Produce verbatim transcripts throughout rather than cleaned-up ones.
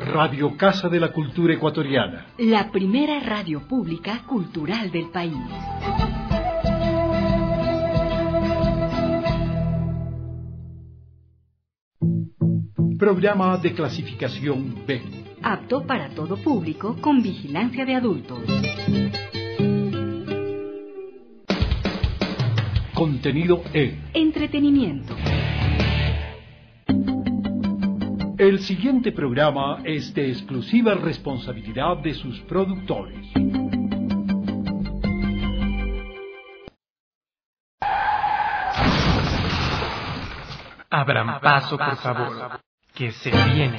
Radio Casa de la Cultura Ecuatoriana. La primera radio pública cultural del país. Programa de clasificación B. Apto para todo público con vigilancia de adultos. Contenido E. Entretenimiento. El siguiente programa es de exclusiva responsabilidad de sus productores. Abran paso, por favor, que se viene.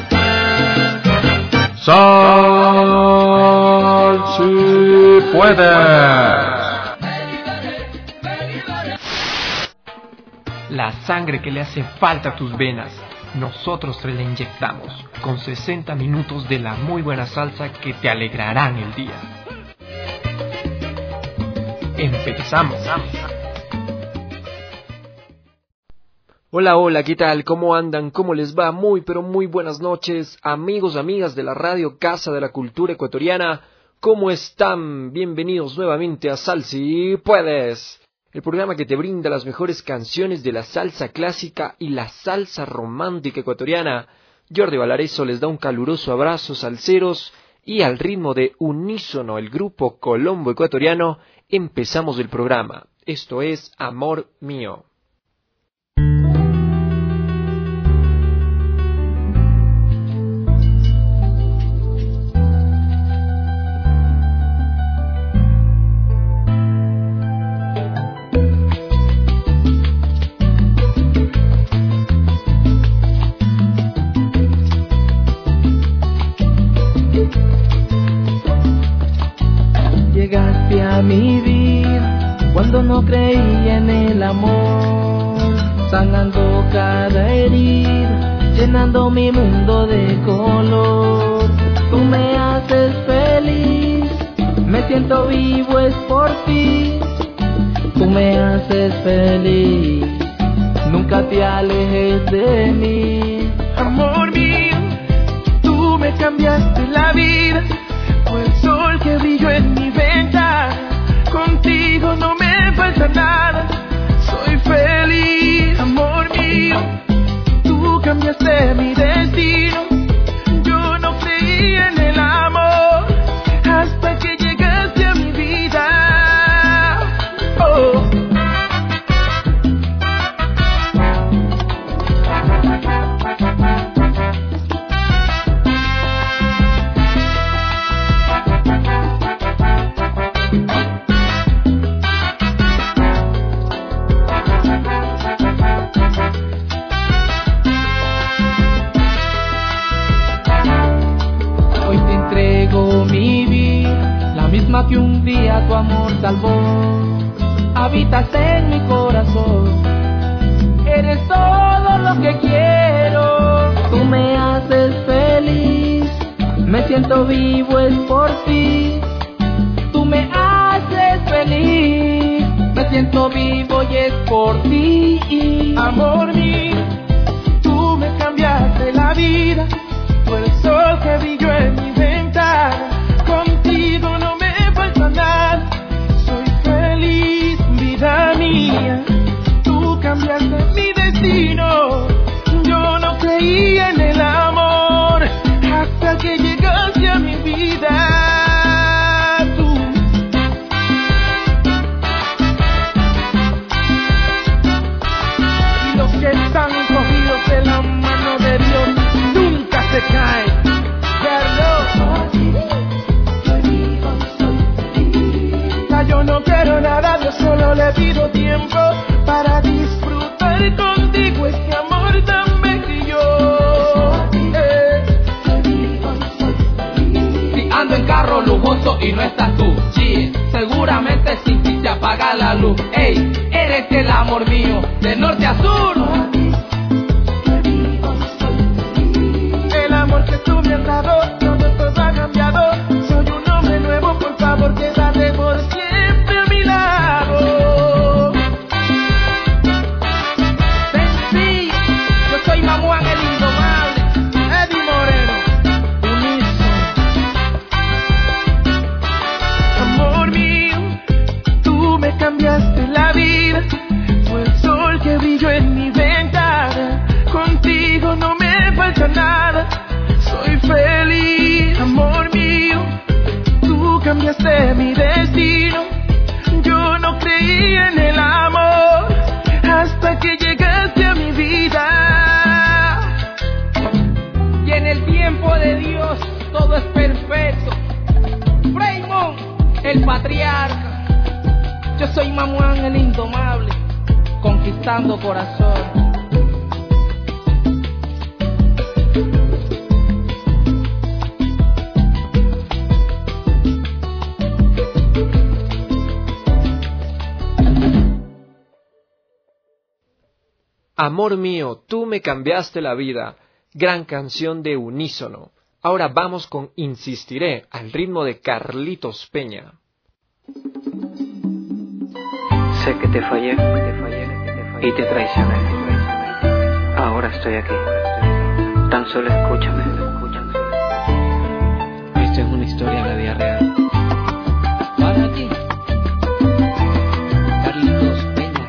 ¡Sal si puedes! La sangre que le hace falta a tus venas, nosotros te la inyectamos con sesenta minutos de la muy buena salsa que te alegrarán el día. Empezamos. Hola, hola, ¿qué tal? ¿Cómo andan? ¿Cómo les va? Muy, pero muy buenas noches, amigos, amigas de la Radio Casa de la Cultura Ecuatoriana. ¿Cómo están? Bienvenidos nuevamente a Sal Si Puedes, el programa que te brinda las mejores canciones de la salsa clásica y la salsa romántica ecuatoriana. Jordi Valareso les da un caluroso abrazo, salseros, y al ritmo de Unísono, el grupo Colombo Ecuatoriano, empezamos el programa. Esto es Amor Mío. Llegaste a mi vida cuando no creía en el amor, sanando cada herida, llenando mi mundo de color. Tú me haces feliz, me siento vivo, es por ti. Tú me haces feliz, nunca te alejes de mí. Amor mío, tú me cambiaste la vida, fue el sol que brilló en mi ventana. Contigo no me falta nada, soy feliz. Amor mío, tú cambiaste mi destino. Yo no creía en el amor hasta que llegaste a mi vida. Oh. Que un día tu amor salvó, habitas en mi corazón, eres todo lo que quiero. Tú me haces feliz, me siento vivo, es por ti. Tú me haces feliz, me siento vivo y es por ti. Amor mío, tú me cambiaste la vida, fue el sol que brilló en mi ventana. Contigo no me falta nada, soy feliz, vida mía. Tú cambiaste mi destino. Yo no creía en el amor hasta que llegaste a mi vida. Tú. Y los que están cogidos de la mano de Dios nunca se caen. Yo no quiero nada, yo solo le pido tiempo para disfrutar contigo este amor tan bello. Eh. Si ando en carro lujoso y no estás tú, sí, seguramente sin ti se apaga la luz. Ey, eres el amor mío, de norte a sur. El amor que tú me has dado, todo, todo ha cambiado. Soy un hombre nuevo, por favor, quédate por siempre a mi lado. Sí, yo soy Mamuán el Indomable, Eddie Moreno. nada. Soy feliz, amor mío. Tú cambiaste mi destino. Yo no creía en el amor hasta que llegaste a mi vida. Y en el tiempo de Dios todo es perfecto. Raymond, el patriarca. Yo soy Mamuán, el indomable, conquistando corazón. Amor mío, tú me cambiaste la vida. Gran canción de unísono. Ahora vamos con Insistiré, al ritmo de Carlitos Peña. Sé que te fallé, te fallé y te traicioné. Ahora estoy aquí. Tan solo escúchame. Esta es una historia de la vida real. Para ti, Carlitos Peña.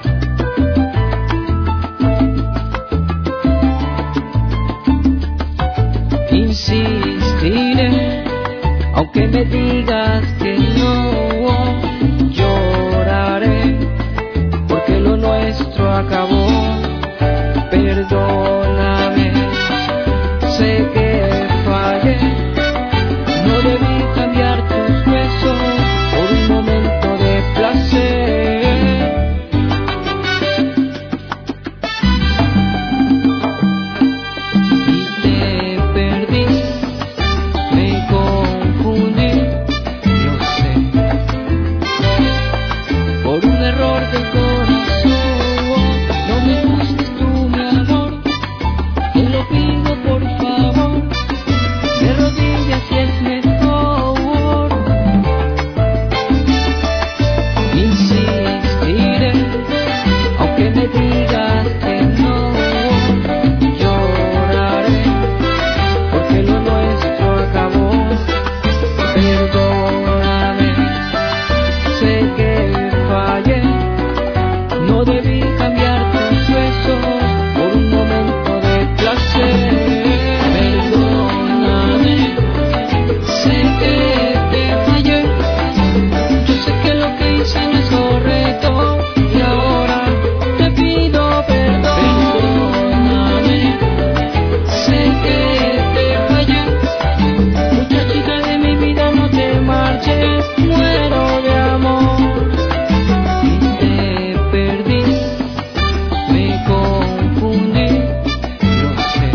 Insistiré, aunque me digas que no, lloraré, porque lo nuestro acabó. Perdóname, sé que fallé, no debí cambiar tus besos por un momento de placer. Y te perdí, me confundí, lo sé, por un error del corazón. No me busques tú, mi amor, te lo pido por favor, de rodillas si es mejor. Insistiré, aunque me digas que no, lloraré, porque lo nuestro acabó. Perdóname, sé que fallé, no debí cambiar tus besos por un momento de placer. Perdóname, sé que te fallé, yo sé que lo que hice no es correcto y ahora te pido perdón. Perdóname, sé que te fallé, muchachita de mi vida, no te marches, muero de amor. Y te perdí, me confundí, lo sé,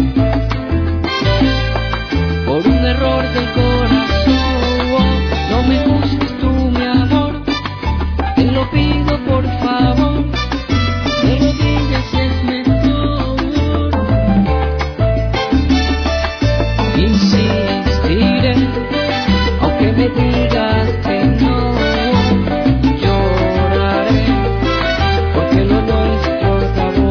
por un error del corazón. No me juzgues tú, mi amor, te lo pido por favor, de rodillas es mejor. Insistiré, aunque me digas que no, lloraré, porque lo nuestro acabó.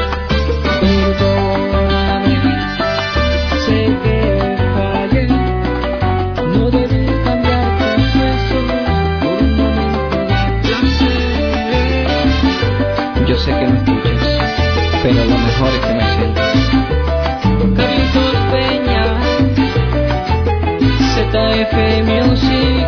Perdóname, sé que fallé, no debí cambiar tus besos por un momento de placer. Yo sé que me escuchas, pero lo mejor es que me sientas. Carlitos Peña, Z F Music.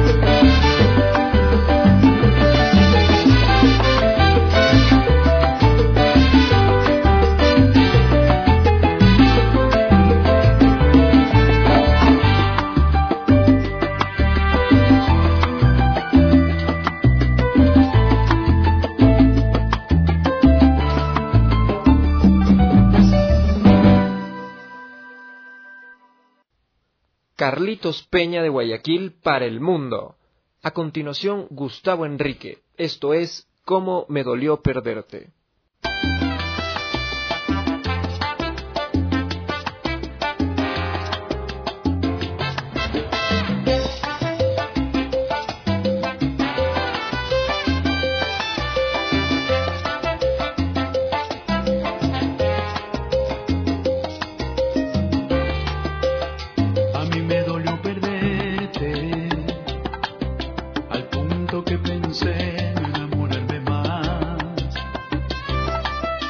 Carlitos Peña de Guayaquil para el mundo. A continuación, Gustavo Enrique. Esto es Cómo me dolió perderte. A mí me dolió perderte, al punto que pensé en enamorarme más.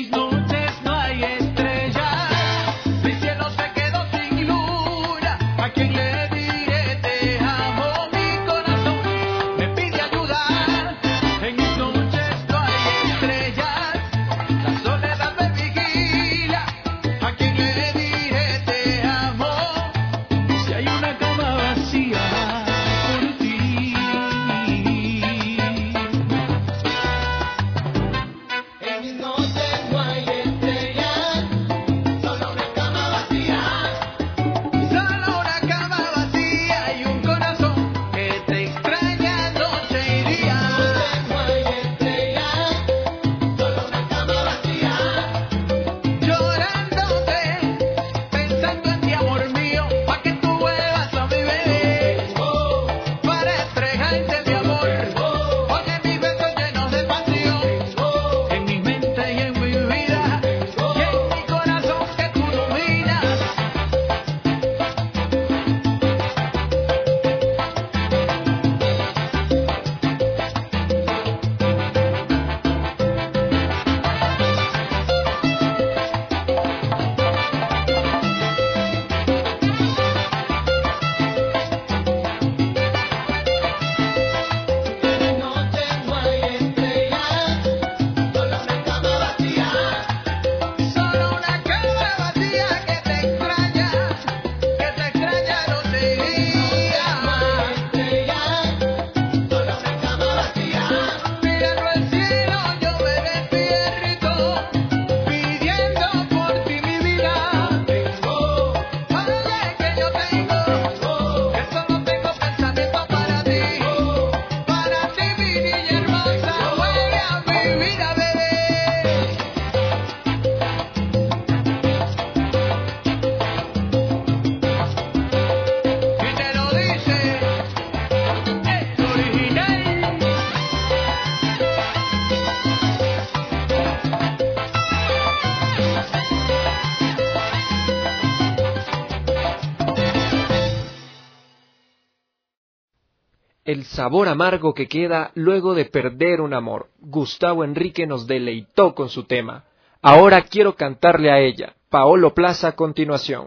El sabor amargo que queda luego de perder un amor. Gustavo Enrique nos deleitó con su tema. Ahora quiero cantarle a ella. Paolo Plaza a continuación.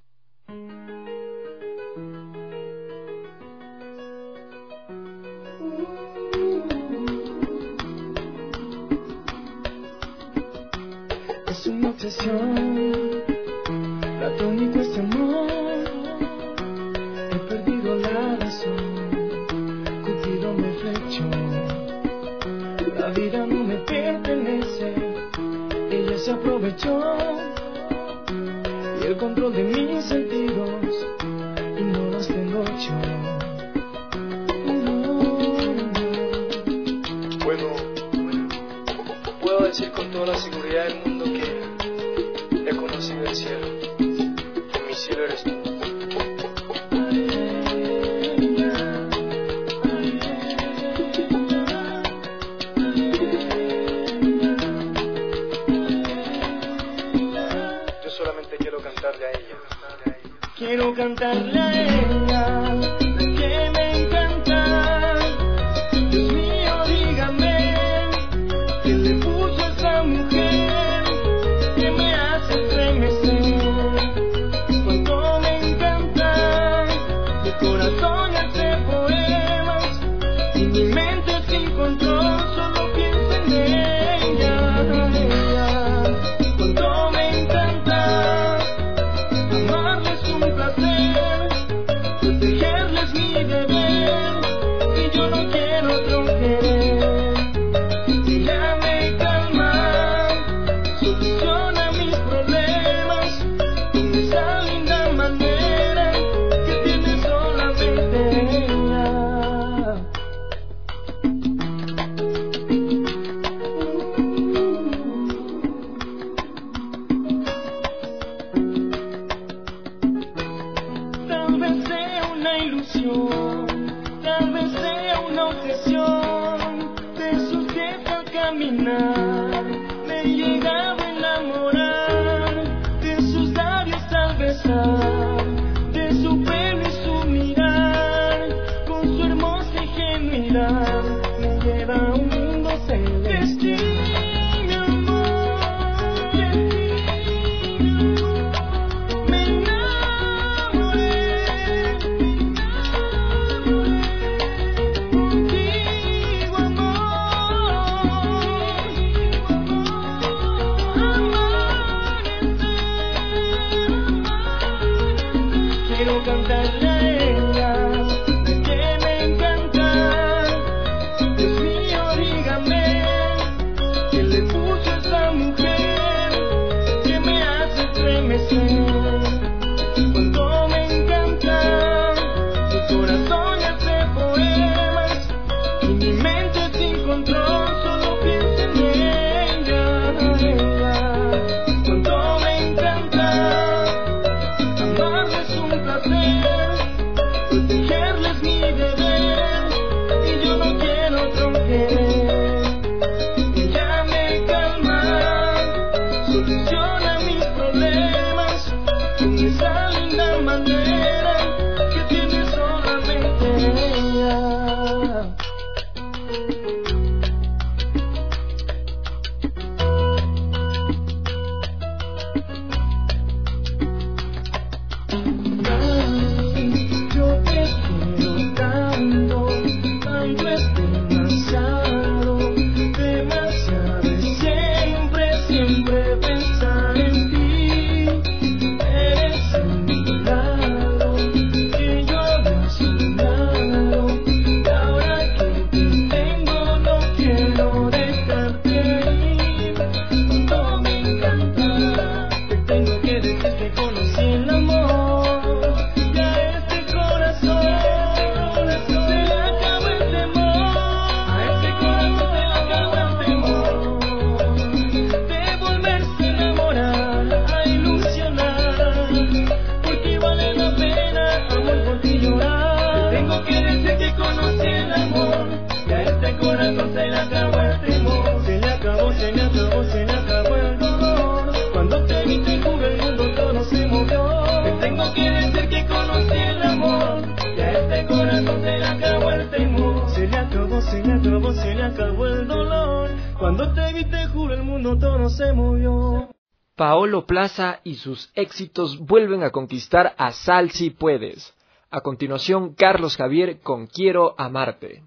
Es una obsesión, platónico este amor. He perdido la razón. Me flechó. La vida no me pertenece, ella se aprovechó y el control de mis sentidos y no los tengo yo. Bueno, puedo decir con toda la seguridad del mundo que he conocido el cielo, que mi cielo eres tú. Quiero cantarle a ella, que me encanta. Dios mío, dígame, ¿qué le puso a esa mujer que me hace estremecer? Cuánto me encanta, mi corazón hace poemas y mi mente sin control solo piensa en ella, ella. Cuánto me encanta, amarles un placer, protegerles mi deber, y yo no quiero otro querer. Ella me calma, soluciona mis problemas con esa linda manera que tiene solamente ella. Tal vez sea una ilusión, tal vez sea una obsesión de sus pies al caminar. Me he llegado a enamorar de sus labios al besar, de su pelo y su mirar, con su hermosa ingenuidad me lleva a un mundo celeste. Mi amor, Paolo Plaza y sus éxitos vuelven a conquistar a Sal Si Puedes. A continuación, Carlos Javier con Quiero Amarte.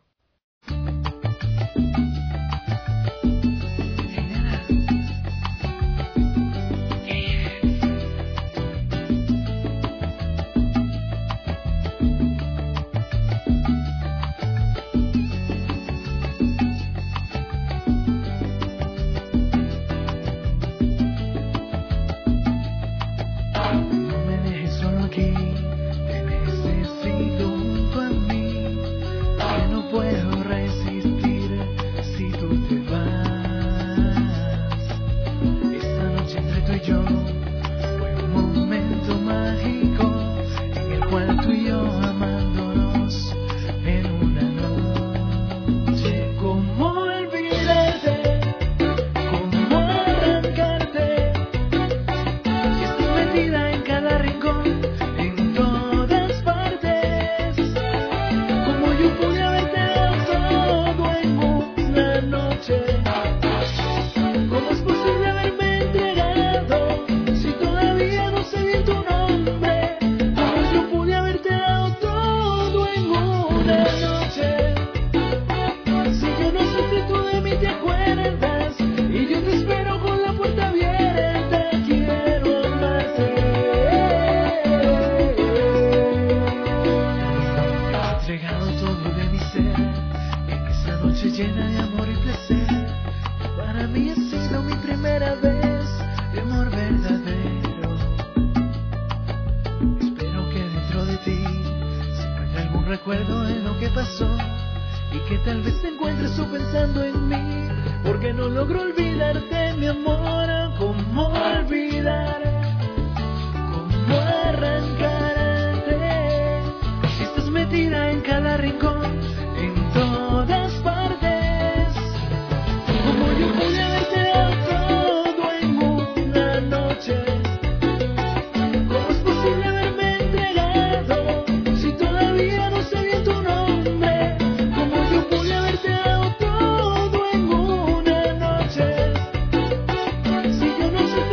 Si yo no sé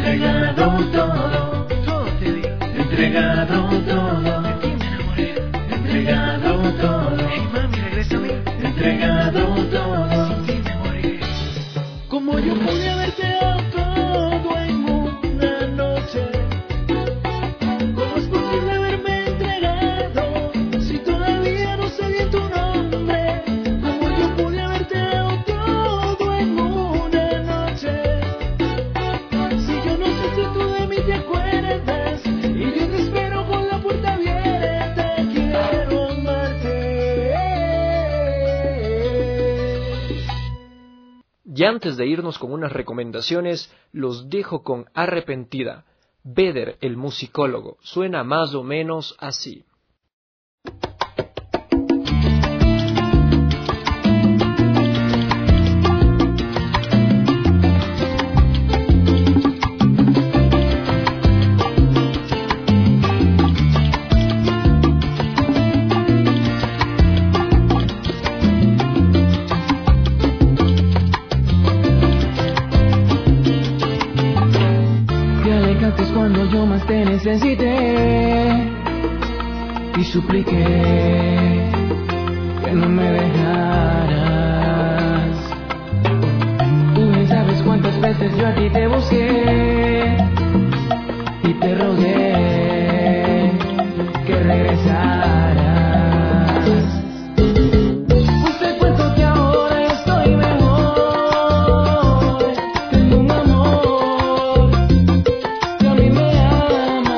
entregado todo, todo te di. entregado todo, De ti me enamoré. entregado todo, Hey mami, regresa a mí. entregado todo. Sin ti me moriré. Como yo pude haberte dado todo en una noche, ¿cómo es posible haberme entregado si todavía no sé bien tu nombre? Como yo pude haberte dado todo en una noche, si yo no sé si tú de mí te acuerdas, y yo te espero con la puerta abierta, quiero amarte. Y antes de irnos con unas recomendaciones, los dejo con Arrepentida. Vedder, el musicólogo, suena más o menos así. Te alejaste cuando yo más te necesité y supliqué que no me dejaras. Tú bien sabes cuántas veces yo a ti te busqué y te rogué que regresaras. Pues te cuento que ahora estoy mejor, tengo un amor que a mí me ama.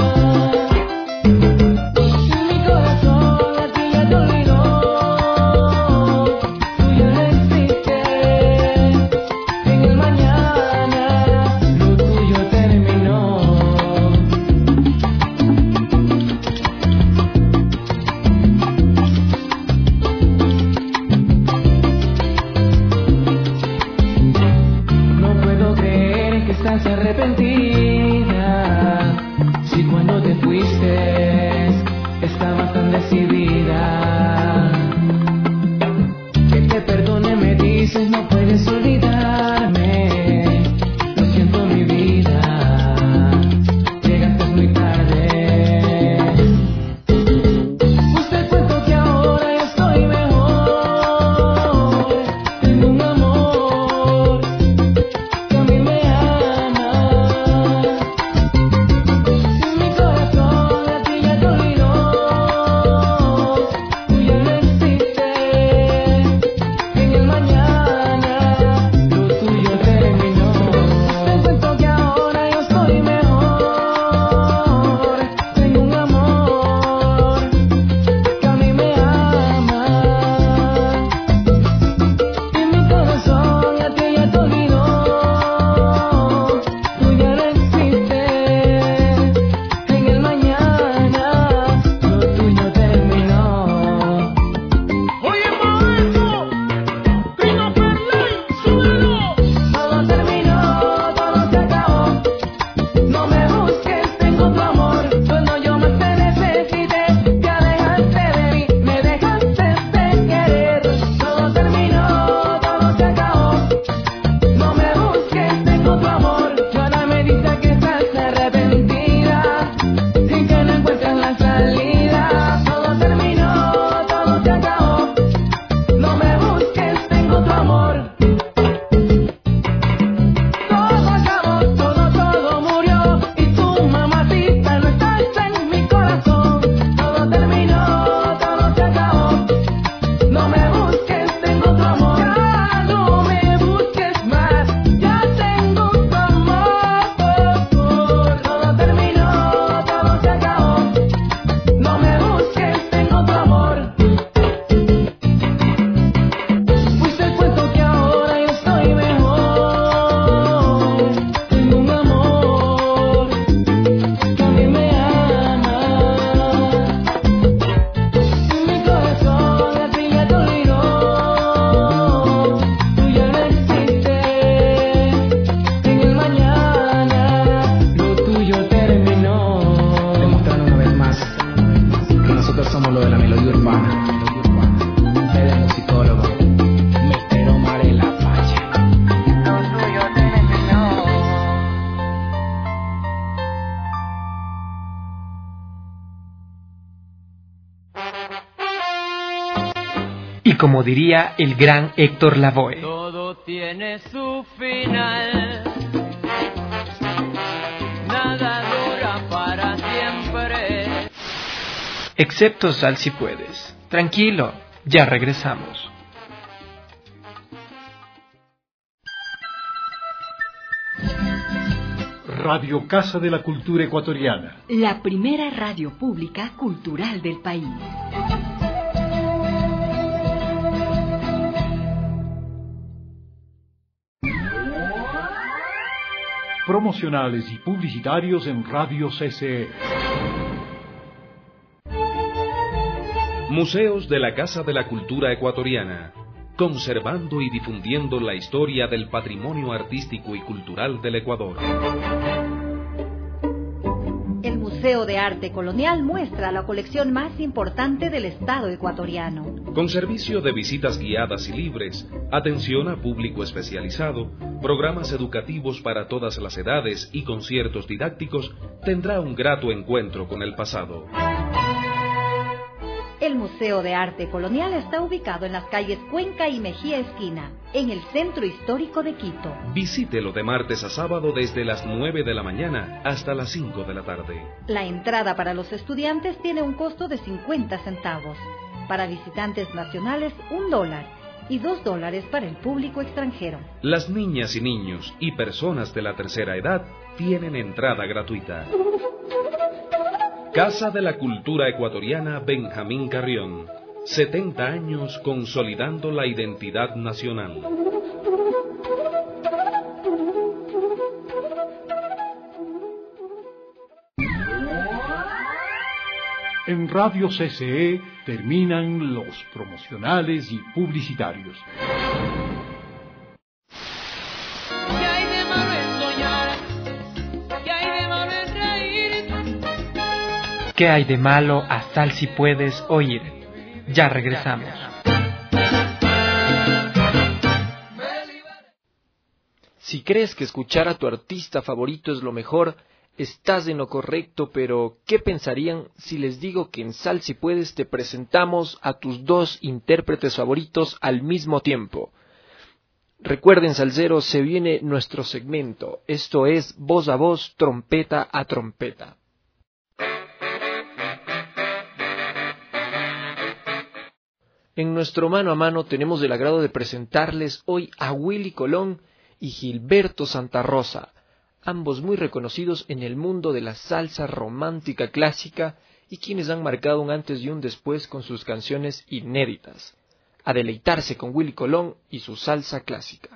Mi corazón a ti ya te olvidó, tú ya no existes en el mañana, lo tuyo terminó. No puedo creer que estás arrepentida, si cuando te fuiste estabas tan decidida. Que te perdone me dices, no puedes olvidarme. Lo siento mi vida, llegaste muy tarde. Pues te cuento que ahora estoy mejor, tengo un amor que a mí me ama. como diría el gran Héctor Lavoe. Todo tiene su final, nada dura para siempre. Excepto Sal si puedes. Tranquilo, ya regresamos. Radio Casa de la Cultura Ecuatoriana. La primera radio pública cultural del país. Promocionales y publicitarios en Radio C C E. Museos de la Casa de la Cultura Ecuatoriana, conservando y difundiendo la historia del patrimonio artístico y cultural del Ecuador. El Museo de Arte Colonial muestra la colección más importante del Estado ecuatoriano. Con servicio de visitas guiadas y libres, atención a público especializado, programas educativos para todas las edades y conciertos didácticos, tendrá un grato encuentro con el pasado. El Museo de Arte Colonial está ubicado en las calles Cuenca y Mejía Esquina, en el centro histórico de Quito. Visítelo de martes a sábado desde las nueve de la mañana hasta las cinco de la tarde. La entrada para los estudiantes tiene un costo de cincuenta centavos. Para visitantes nacionales, un dólar. Y dos dólares para el público extranjero. Las niñas y niños y personas de la tercera edad tienen entrada gratuita. Casa de la Cultura Ecuatoriana Benjamín Carrión. setenta años consolidando la identidad nacional. En Radio C C E terminan los promocionales y publicitarios. ¿Qué hay de malo en soñar? ¿Qué hay de malo en reír? ¿Qué hay de malo a Sal si puedes oír? Ya regresamos. Si crees que escuchar a tu artista favorito es lo mejor, estás en lo correcto, pero ¿qué pensarían si les digo que en Sal si puedes te presentamos a tus dos intérpretes favoritos al mismo tiempo? Recuerden, salseros, se viene nuestro segmento, esto es voz a voz, trompeta a trompeta. En nuestro mano a mano tenemos el agrado de presentarles hoy a Willy Colón y Gilberto Santa Rosa, ambos muy reconocidos en el mundo de la salsa romántica clásica y quienes han marcado un antes y un después con sus canciones inéditas. A deleitarse con Willy Colón y su salsa clásica.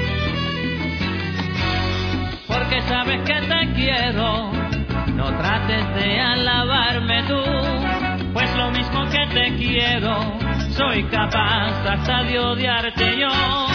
Porque sabes que te quiero, no trates antes de alabarme tú, pues lo mismo que te quiero, soy capaz hasta de odiarte yo.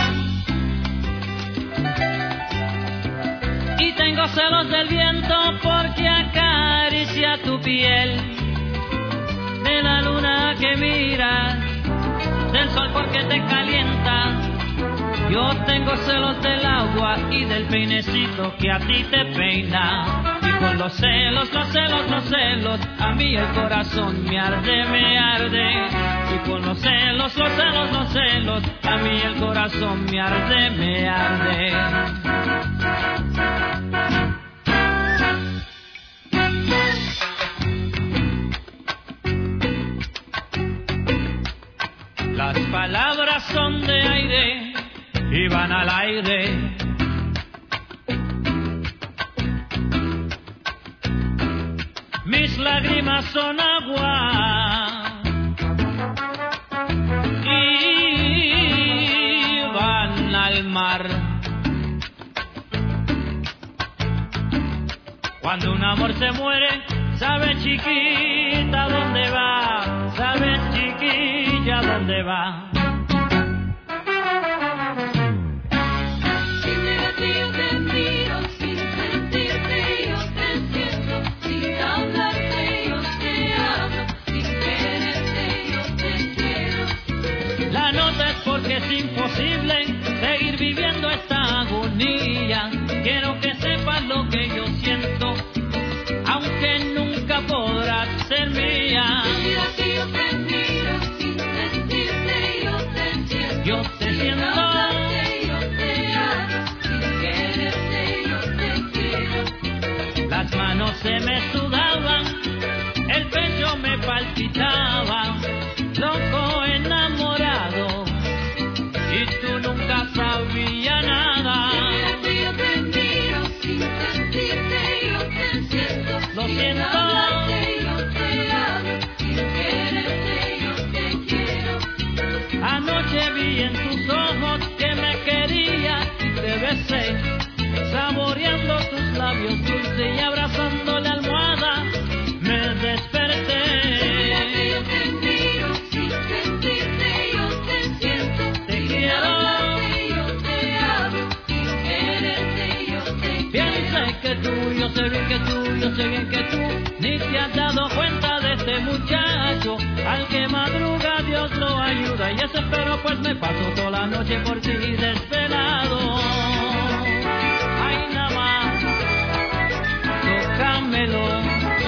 Y tengo celos del viento porque acaricia tu piel, de la luna que miras, del sol porque te calienta. Yo tengo celos del agua y del peinecito que a ti te peina. Y con los celos, los celos, los celos, a mí el corazón me arde, me arde. Y con los celos, los celos, los celos, a mí el corazón me arde, me arde. Las palabras son de aire y van al aire. Mis lágrimas son agua y van al mar. Cuando un amor se muere, sabe chiquita dónde va, sabe chiquilla dónde va. Porque es imposible seguir viviendo esta agonía. Quiero que sepas lo que yo siento, aunque nunca podrás ser mía. Mira que yo te miro sin sentirte, yo te siento. Yo te siento. Sin hablarte, yo te amo. Sin quererte, yo te quiero. Las manos se me sudaban, el pecho me palpitaba, loco enamorado. Y tú nunca sabías nada. Mira que yo te miro sin sentirte, yo te siento. Lo sin siento. Hablarte, yo te amo. Sin quererte, yo te quiero. Anoche vi en tus ojos que me querías y te besé, saboreando tus labios dulces y abrazando la almohada, me desperté. Mira que yo te miro sin sentirte, yo te siento. Que tú, yo sé bien que tú, yo sé bien que tú ni te has dado cuenta de este muchacho. Al que madruga Dios lo ayuda, y eso espero, pues me paso toda la noche por ti desvelado. Ay, nada más, tócamelo.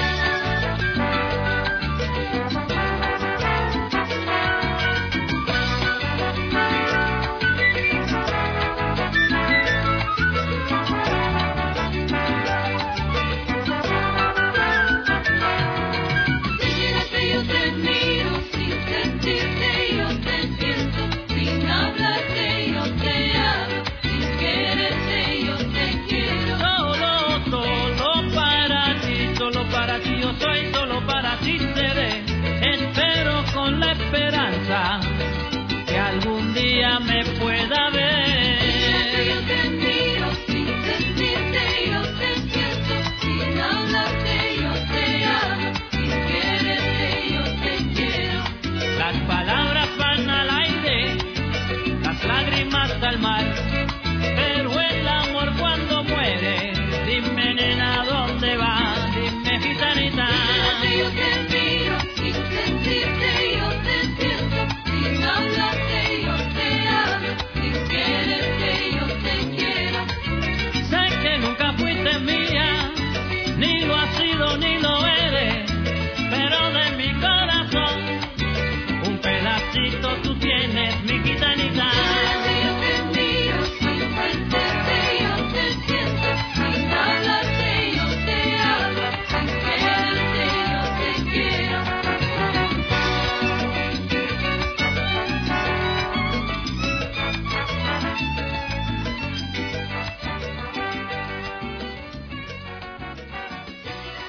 Yo soy solo para ti seré, espero con la esperanza que algún día me pueda ver. Yo te miro sin sentirte, yo te siento, sin hablarte yo te amo, sin quererte yo te quiero. Las palabras van al aire, las lágrimas al mar, pero el amor cuando muere, dime nena dónde va. Gitanita. Yo te miro sin sentirte, yo te siento, sin hablarte yo te amo, sin quererte yo te quiero. Sé que nunca fuiste mía, ni lo has sido ni lo eres, pero de mi corazón un pedacito tú tienes, mi gitanita. Yo te miro sin sentirte, yo te siento, sin hablarte yo te amo.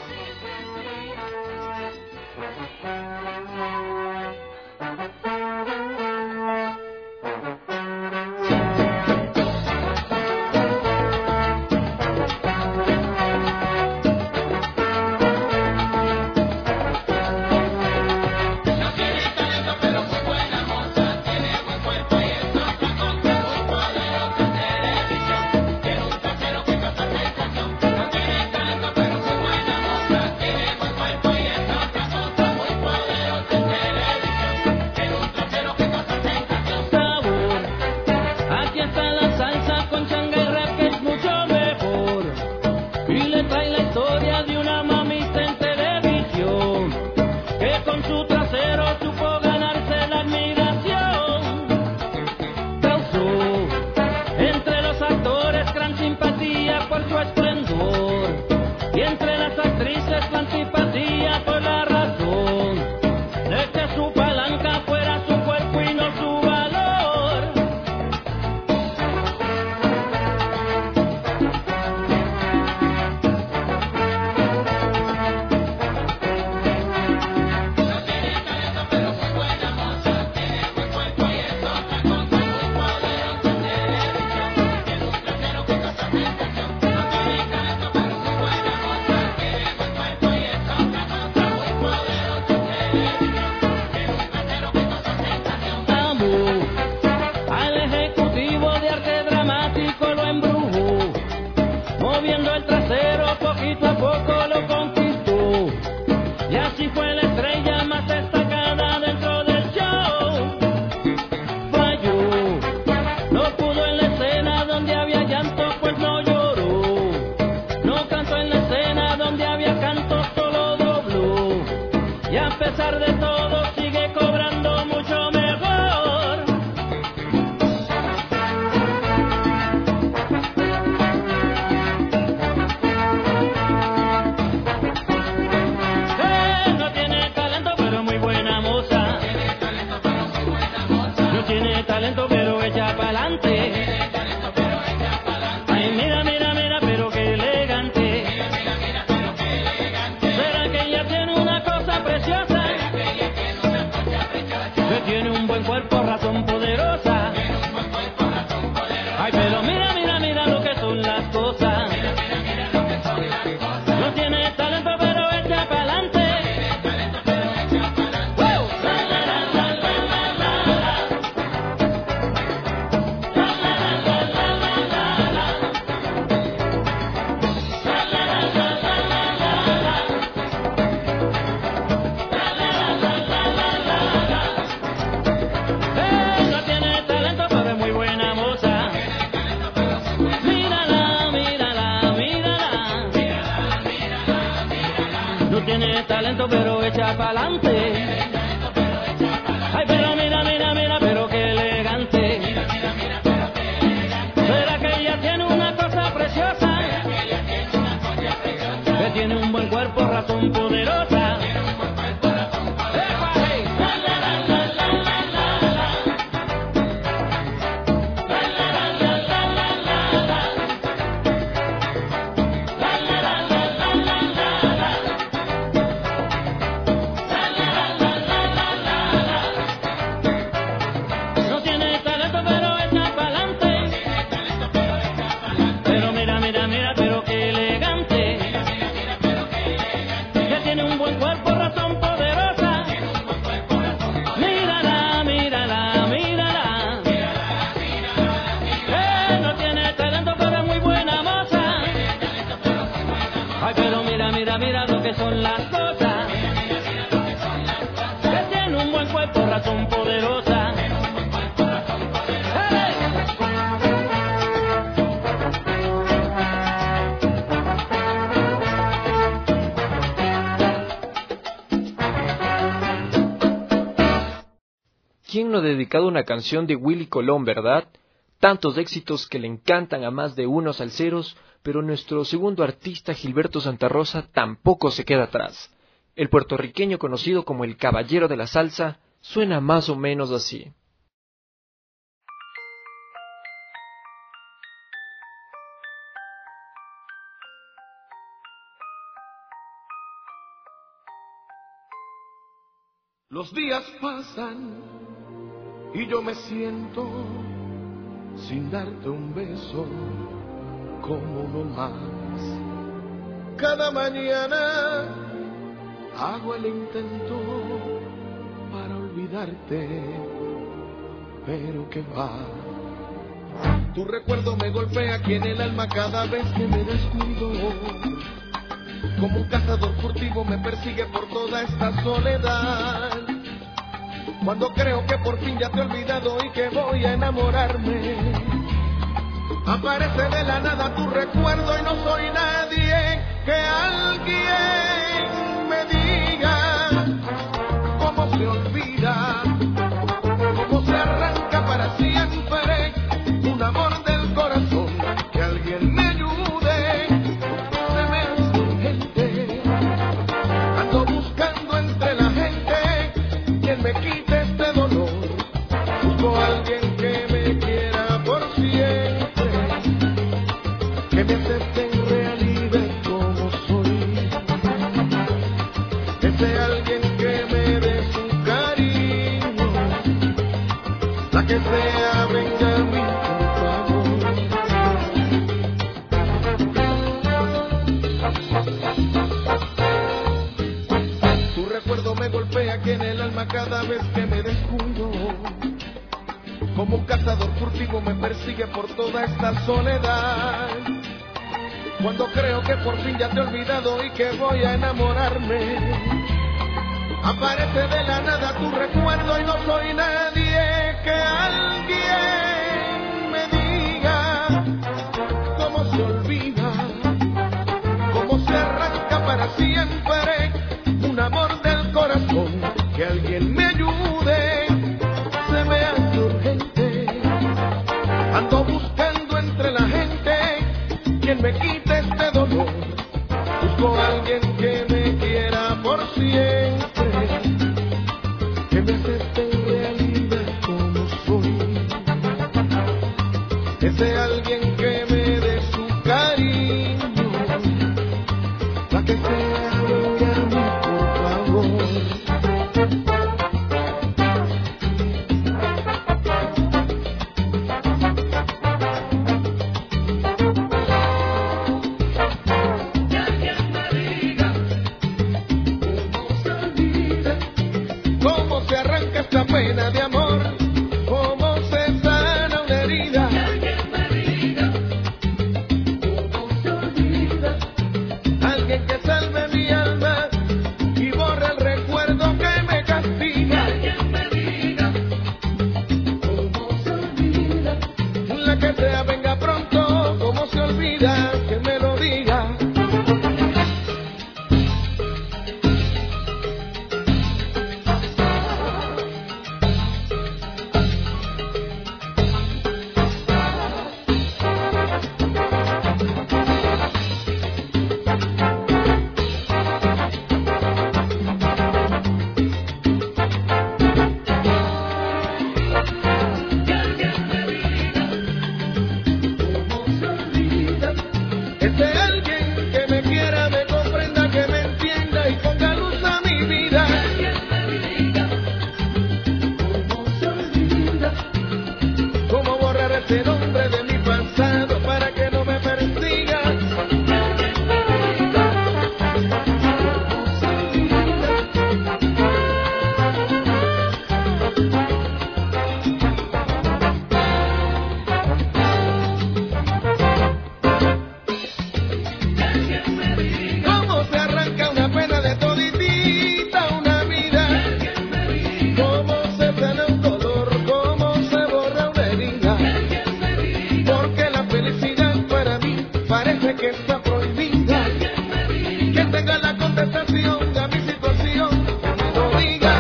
Thank you. pesar de todo sigue cobrando mucho mejor. Eh, no tiene talento pero muy buena moza. No tiene talento pero echa pa'lante. Ay, mira, mira, mira, pero qué elegante. ¿Será que ella tiene una cosa preciosa? Que tiene un buen cuerpo, razón poderosa. Ay, pero mira, mira, mira lo que son las cosas. No tiene talento pero echa pa'lante. Tiene talento pero echa pa'lante. Ay, pero mira, mira, mira, pero qué elegante. ¿Será que ella tiene una cosa preciosa? Que tiene un buen cuerpo, razón poderosa. Son las cosas que tiene un buen cuerpo, razón poderosa. ¡Hey! ¿Quién no ha dedicado una canción de Willy Colón, verdad? Tantos éxitos que le encantan a más de unos salseros, pero nuestro segundo artista, Gilberto Santa Rosa, tampoco se queda atrás. El puertorriqueño conocido como el Caballero de la Salsa suena más o menos así. Los días pasan y yo me siento sin darte un beso como uno más. Cada mañana hago el intento para olvidarte, pero que va. Tu recuerdo me golpea aquí en el alma cada vez que me descuido. Como un cazador furtivo me persigue por toda esta soledad. Cuando creo que por fin ya te he olvidado y que voy a enamorarme, aparece de la nada tu recuerdo y no soy nadie. Que alguien me diga cómo se olvida, cómo se arranca para siempre un amor del corazón. Que alguien me ayude, se me hace urgente. Ando buscando entre la gente quien me quite este dolor. Busco a alguien que me quiera por siempre, que me acepte en real y libre como soy. Ese alguien que me dé su cariño, la que sea venga a mí por favor. Tu recuerdo me golpea aquí en el alma cada vez que me descuido. Como un cazador furtivo me persigue por toda esta soledad. Cuando creo que por fin ya te he olvidado y que voy a enamorarme, aparece de la nada tu recuerdo y no soy nadie. Que alguien me diga cómo se olvida, cómo se arranca para siempre un amor del corazón. que alguien me ayude, se me hace urgente. Ando buscando entre la gente quien me quite este dolor. Busco a alguien que me quiera por siempre, que me acepte en realidad como soy. Ese alguien que me dé su cariño, para que sea lo que a mí, por favor. Esta pena de amor, cómo se sana una herida. Que alguien me diga cómo se olvida. Alguien que salve mi alma y borre el recuerdo que me castiga. Que alguien me diga cómo se olvida. La que sea venga pronto, cómo se olvida, que me lo diga. Ese nombre de mi pasado para que no me persiga. ¿Cómo se arranca una pena de toditita una vida? ¿Cómo se sana un dolor? ¿Cómo se borra una herida? Porque la felicidad para mí parece que está prohibida. Que tenga la contestación a mi situación, que me lo diga.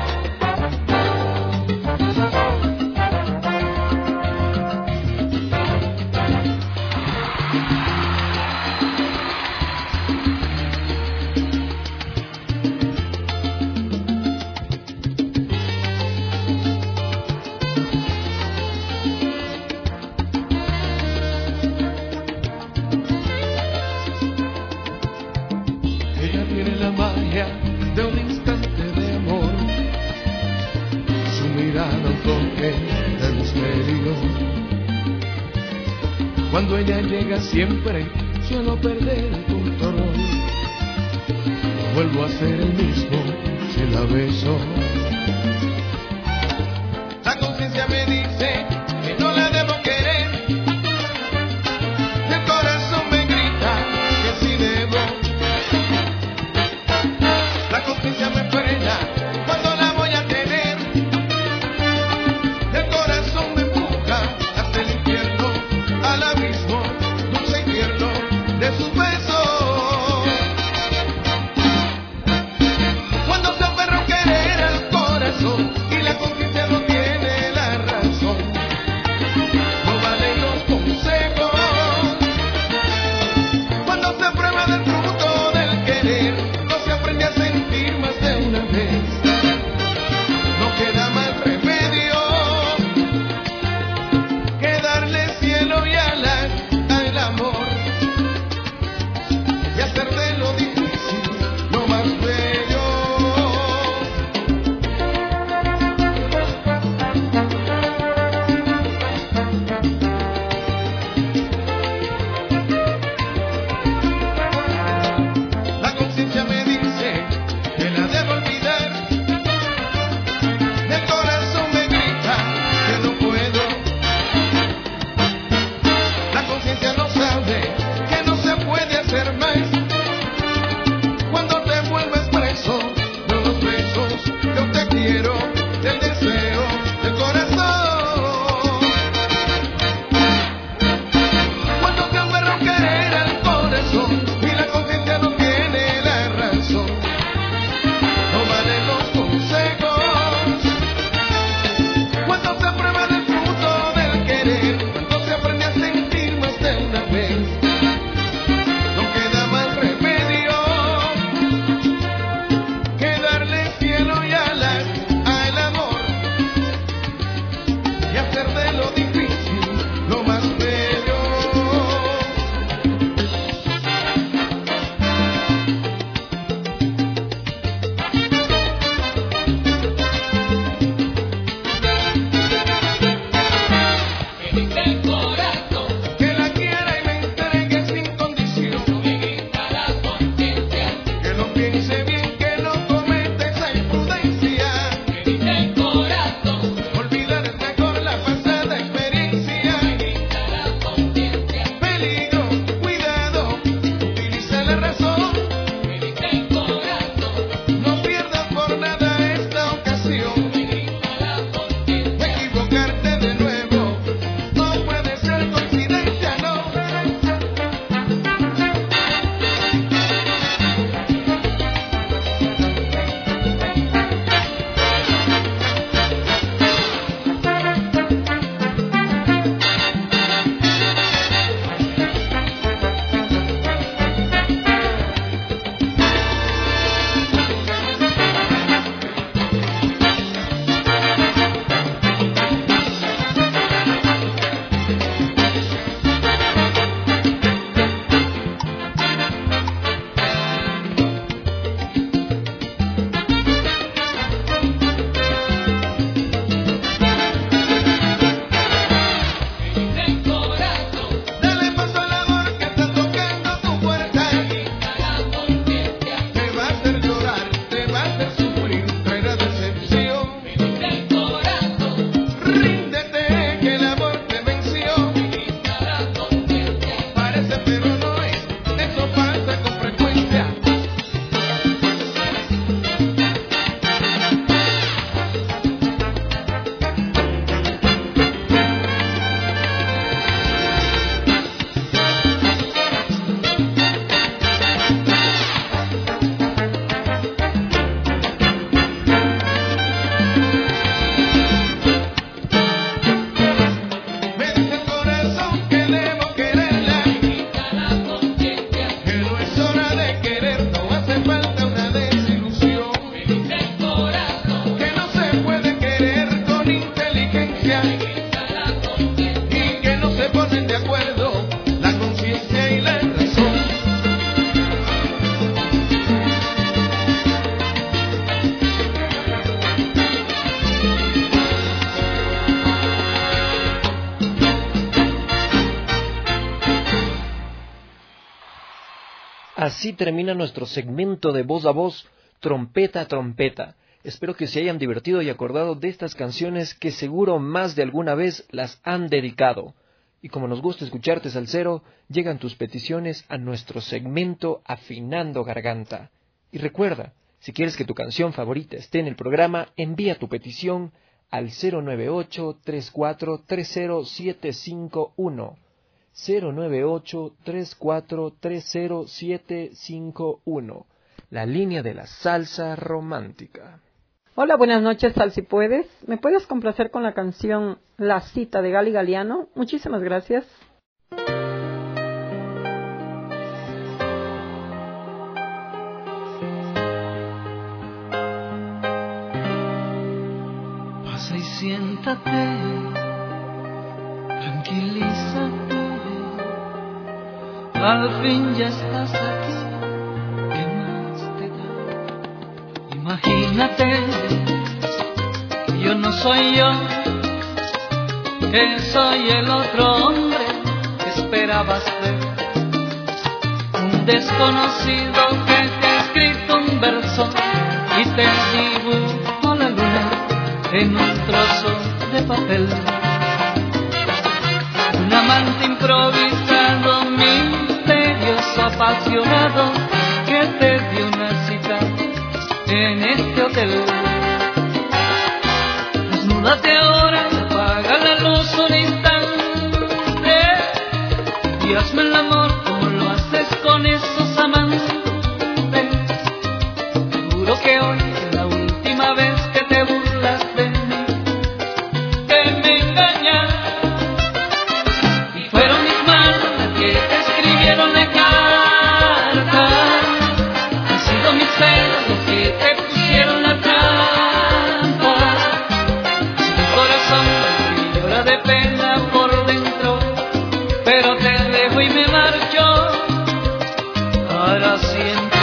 Ella tiene la magia de un instante de amor, su mirada un toque de misterio. Cuando ella llega siempre suelo perder el control. Vuelvo a ser el mismo si la beso. La conciencia me dice que no la debo querer. El corazón me grita que sí debo. La conciencia me frena cuando la voy a tener. El corazón me empuja hasta el infierno, al abismo, dulce infierno de sus besos. Cuando se aferra a querer al corazón, Así termina nuestro segmento de voz a voz, trompeta a trompeta. Espero que se hayan divertido y acordado de estas canciones que seguro más de alguna vez las han dedicado. Y como nos gusta escucharte, salsero, llegan tus peticiones a nuestro segmento Afinando Garganta. Y recuerda, si quieres que tu canción favorita esté en el programa, envía tu petición al cero nueve ocho, tres cuatro tres cero, siete cinco uno. cero nueve ocho, tres cuatro tres cero, siete cinco uno. La línea de la salsa romántica. Hola, buenas noches, Sal, si puedes. ¿Me puedes complacer con la canción La Cita de Gali Galiano? Muchísimas gracias. Pasa y siéntate, tranquilízate. Al fin ya estás aquí. Imagínate que yo no soy yo, que soy el otro hombre que esperabas ver. Un desconocido que te ha escrito un verso y te dibujó la luna en un trozo de papel. Un amante improvisado, misterioso, apasionado, que te dio una cita en este hotel. Desnúdate ahora, apaga la luz un instante y hazme el amor como lo haces con esos amantes. Seguro que hoy es la última vez que te burlas de mí, que me engañas. Y fueron mis manos las que te escribieron la carta, han sido mis celos los que te pusieron la trampa. Mi corazón que llora de pena por dentro, pero te dejo y me marcho para siempre.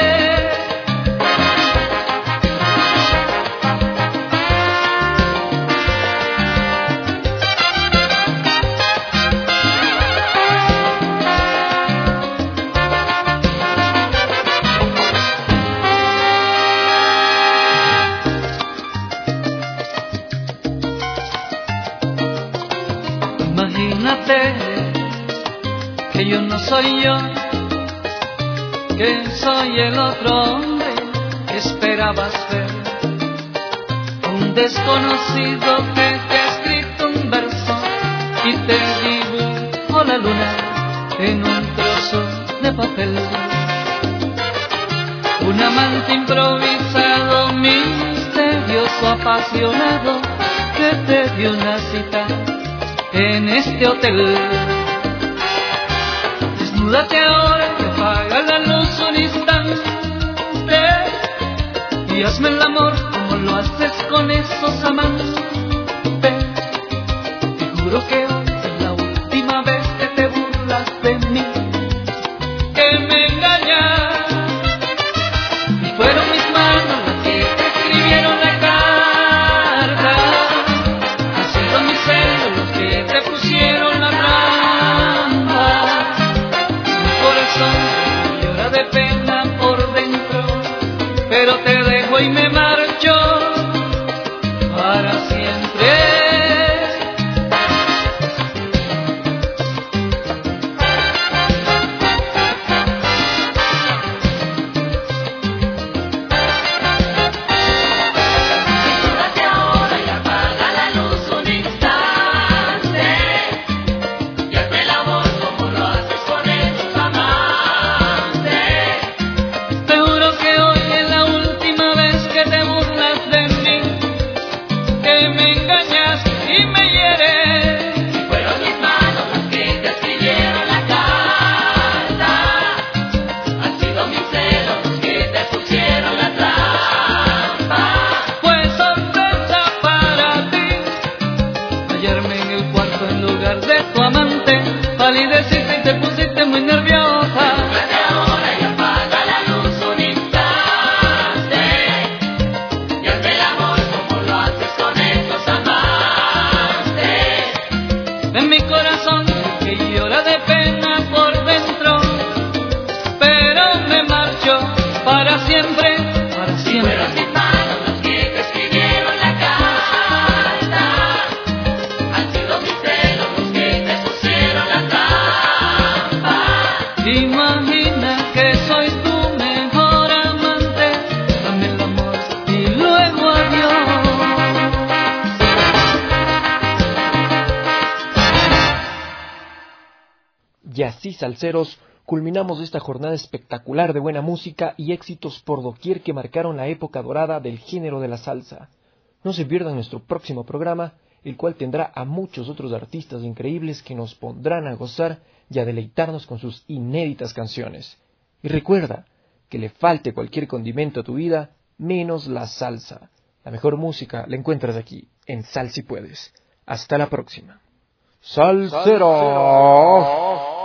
Imagínate que yo no soy yo, que soy el otro hombre que esperabas ver. Un desconocido que te ha escrito un verso y te dibujó la luna en un trozo de papel. Un amante improvisado, misterioso, apasionado, que te dio una cita en este hotel. Desnúdate ahora y apaga la luz un instante y hazme el amor como lo haces con esos amantes. Te juro que hoy es la última vez que te burlas de mí, que me engañas. Y fueron mis manos las que te escribieron la carta, han sido mis celos los que te pusieron la trampa. Mi corazón llora de pena por dentro, pero te dejo y me marcho para siempre. Mi corazón que llora de pena por dentro, pero Y así, salseros, culminamos esta jornada espectacular de buena música y éxitos por doquier que marcaron la época dorada del género de la salsa. No se pierdan nuestro próximo programa, el cual tendrá a muchos otros artistas increíbles que nos pondrán a gozar y a deleitarnos con sus inéditas canciones. Y recuerda, que le falte cualquier condimento a tu vida, menos la salsa. La mejor música la encuentras aquí, en Sal Si Puedes. Hasta la próxima. ¡Salsero!